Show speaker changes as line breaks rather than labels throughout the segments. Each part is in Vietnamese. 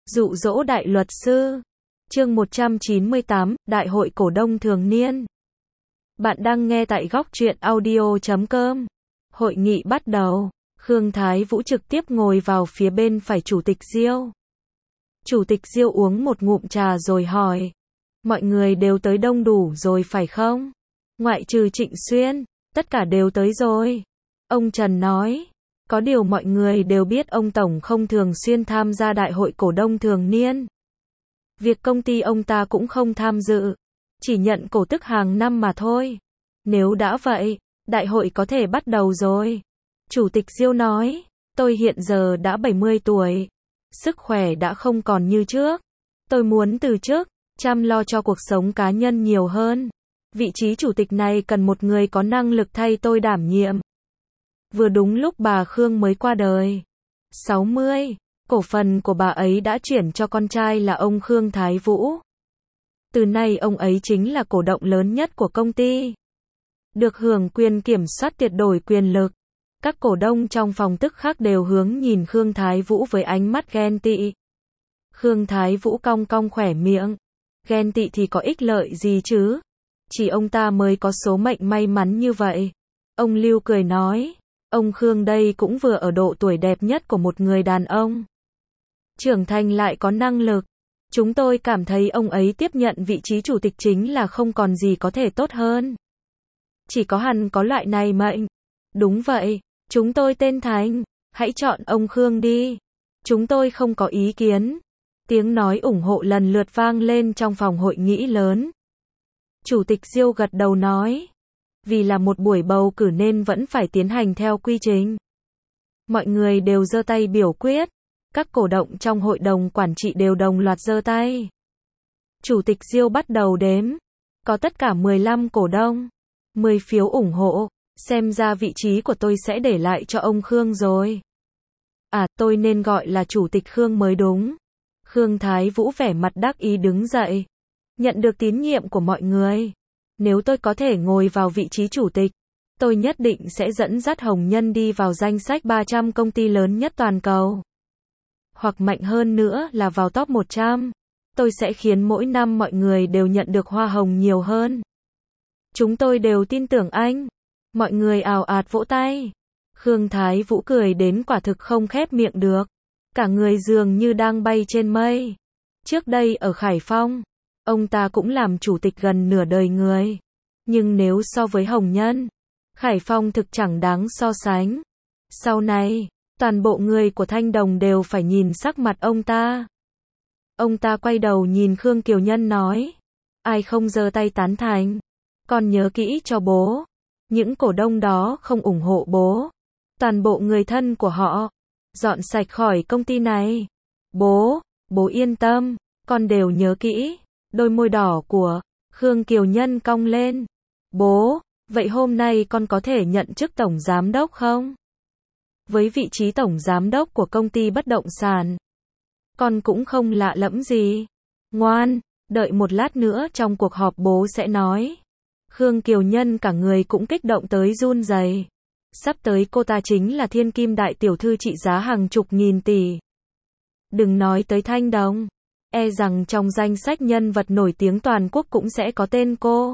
Dụ dỗ đại luật sư. Chương 198, Đại hội cổ đông thường niên. Bạn đang nghe tại góc truyện audio.com. Hội nghị bắt đầu. Khương Thái Vũ trực tiếp ngồi vào phía bên phải Chủ tịch Diêu. Chủ tịch Diêu uống một ngụm trà rồi hỏi. Mọi người đều tới đông đủ rồi phải không? Ngoại trừ Trịnh Xuyên, tất cả đều tới rồi. Ông Trần nói. Có điều mọi người đều biết ông Tổng không thường xuyên tham gia đại hội cổ đông thường niên. Việc công ty ông ta cũng không tham dự, chỉ nhận cổ tức hàng năm mà thôi. Nếu đã vậy, đại hội có thể bắt đầu rồi. Chủ tịch Diêu nói, tôi hiện giờ đã 70 tuổi, sức khỏe đã không còn như trước. Tôi muốn từ chức, chăm lo cho cuộc sống cá nhân nhiều hơn. Vị trí chủ tịch này cần một người có năng lực thay tôi đảm nhiệm. Vừa đúng lúc bà Khương mới qua đời. 60, cổ phần của bà ấy đã chuyển cho con trai là ông Khương Thái Vũ. Từ nay ông ấy chính là cổ động lớn nhất của công ty. Được hưởng quyền kiểm soát tuyệt đối quyền lực. Các cổ đông trong phòng tức khắc đều hướng nhìn Khương Thái Vũ với ánh mắt ghen tị. Khương Thái Vũ cong cong khỏe miệng. Ghen tị thì có ích lợi gì chứ? Chỉ ông ta mới có số mệnh may mắn như vậy. Ông Lưu cười nói. Ông Khương đây cũng vừa ở độ tuổi đẹp nhất của một người đàn ông. Trưởng thành lại có năng lực. Chúng tôi cảm thấy ông ấy tiếp nhận vị trí chủ tịch chính là không còn gì có thể tốt hơn. Chỉ có hắn có loại này mệnh. Đúng vậy, chúng tôi tên Thành, hãy chọn ông Khương đi. Chúng tôi không có ý kiến. Tiếng nói ủng hộ lần lượt vang lên trong phòng hội nghị lớn. Chủ tịch Diêu gật đầu nói. Vì là một buổi bầu cử nên vẫn phải tiến hành theo quy trình. Mọi người đều giơ tay biểu quyết. Các cổ động trong hội đồng quản trị đều đồng loạt giơ tay. Chủ tịch Diêu bắt đầu đếm. Có tất cả 15 cổ đông. 10 phiếu ủng hộ. Xem ra vị trí của tôi sẽ để lại cho ông Khương rồi. À, tôi nên gọi là chủ tịch Khương mới đúng. Khương Thái Vũ vẻ mặt đắc ý đứng dậy. Nhận được tín nhiệm của mọi người. Nếu tôi có thể ngồi vào vị trí chủ tịch, tôi nhất định sẽ dẫn dắt Hồng Nhân đi vào danh sách 300 công ty lớn nhất toàn cầu. Hoặc mạnh hơn nữa là vào top 100. Tôi sẽ khiến mỗi năm mọi người đều nhận được hoa hồng nhiều hơn. Chúng tôi đều tin tưởng anh. Mọi người ào ạt vỗ tay. Khương Thái Vũ cười đến quả thực không khép miệng được. Cả người dường như đang bay trên mây. Trước đây ở Khải Phong, ông ta cũng làm chủ tịch gần nửa đời người. Nhưng nếu so với Hồng Nhân, Khải Phong thực chẳng đáng so sánh. Sau này, toàn bộ người của Thanh Đồng đều phải nhìn sắc mặt ông ta. Ông ta quay đầu nhìn Khương Kiều Nhân nói. Ai không giơ tay tán thành? Con nhớ kỹ cho bố. Những cổ đông đó không ủng hộ bố. Toàn bộ người thân của họ. Dọn sạch khỏi công ty này. Bố yên tâm. Con đều nhớ kỹ. Đôi môi đỏ của Khương Kiều Nhân cong lên. Bố, vậy hôm nay con có thể nhận chức tổng giám đốc không? Với vị trí tổng giám đốc của công ty bất động sản, con cũng không lạ lẫm gì. Ngoan, đợi một lát nữa trong cuộc họp bố sẽ nói. Khương Kiều Nhân cả người cũng kích động tới run rẩy. Sắp tới cô ta chính là thiên kim đại tiểu thư trị giá hàng chục nghìn tỷ. Đừng nói tới Thanh Đồng. E rằng trong danh sách nhân vật nổi tiếng toàn quốc cũng sẽ có tên cô.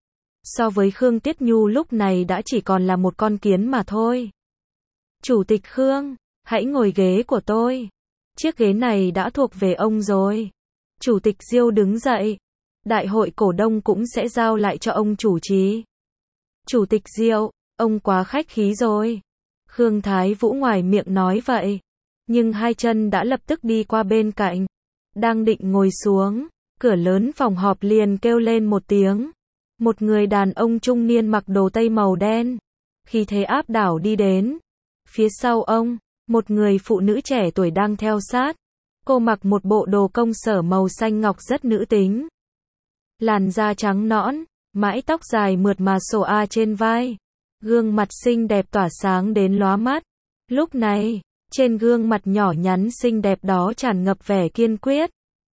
So với Khương Tiết Nhu lúc này đã chỉ còn là một con kiến mà thôi. Chủ tịch Khương, hãy ngồi ghế của tôi. Chiếc ghế này đã thuộc về ông rồi. Chủ tịch Diêu đứng dậy. Đại hội cổ đông cũng sẽ giao lại cho ông chủ trì. Chủ tịch Diêu, ông quá khách khí rồi. Khương Thái Vũ ngoài miệng nói vậy. Nhưng hai chân đã lập tức đi qua bên cạnh. Đang định ngồi xuống, cửa lớn phòng họp liền kêu lên một tiếng. Một người đàn ông trung niên mặc đồ tây màu đen. Khí thế áp đảo đi đến. Phía sau ông, một người phụ nữ trẻ tuổi đang theo sát. Cô mặc một bộ đồ công sở màu xanh ngọc rất nữ tính. Làn da trắng nõn, mái tóc dài mượt mà xõa trên vai. Gương mặt xinh đẹp tỏa sáng đến lóa mắt. Lúc này, trên gương mặt nhỏ nhắn xinh đẹp đó tràn ngập vẻ kiên quyết.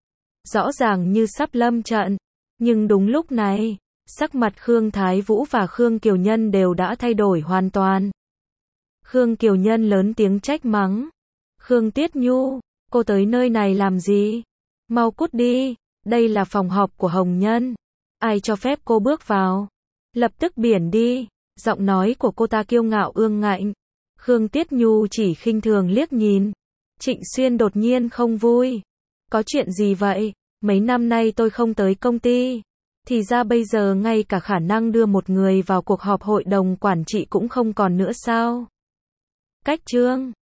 Rõ ràng như sắp lâm trận. Nhưng đúng lúc này, sắc mặt Khương Thái Vũ và Khương Kiều Nhân đều đã thay đổi hoàn toàn. Khương Kiều Nhân lớn tiếng trách mắng. Khương Tiết Nhu, Cô tới nơi này làm gì? Mau cút đi, đây là phòng họp của Hồng Nhân. Ai cho phép cô bước vào? Lập tức biển đi. Giọng nói của cô ta kiêu ngạo ương ngạnh. Khương Tiết Nhu chỉ khinh thường liếc nhìn. Trịnh Xuyên đột nhiên không vui. Có chuyện gì vậy? Mấy năm nay tôi không tới công ty. Thì ra bây giờ ngay cả khả năng đưa một người vào cuộc họp hội đồng quản trị cũng không còn nữa sao? Cách chương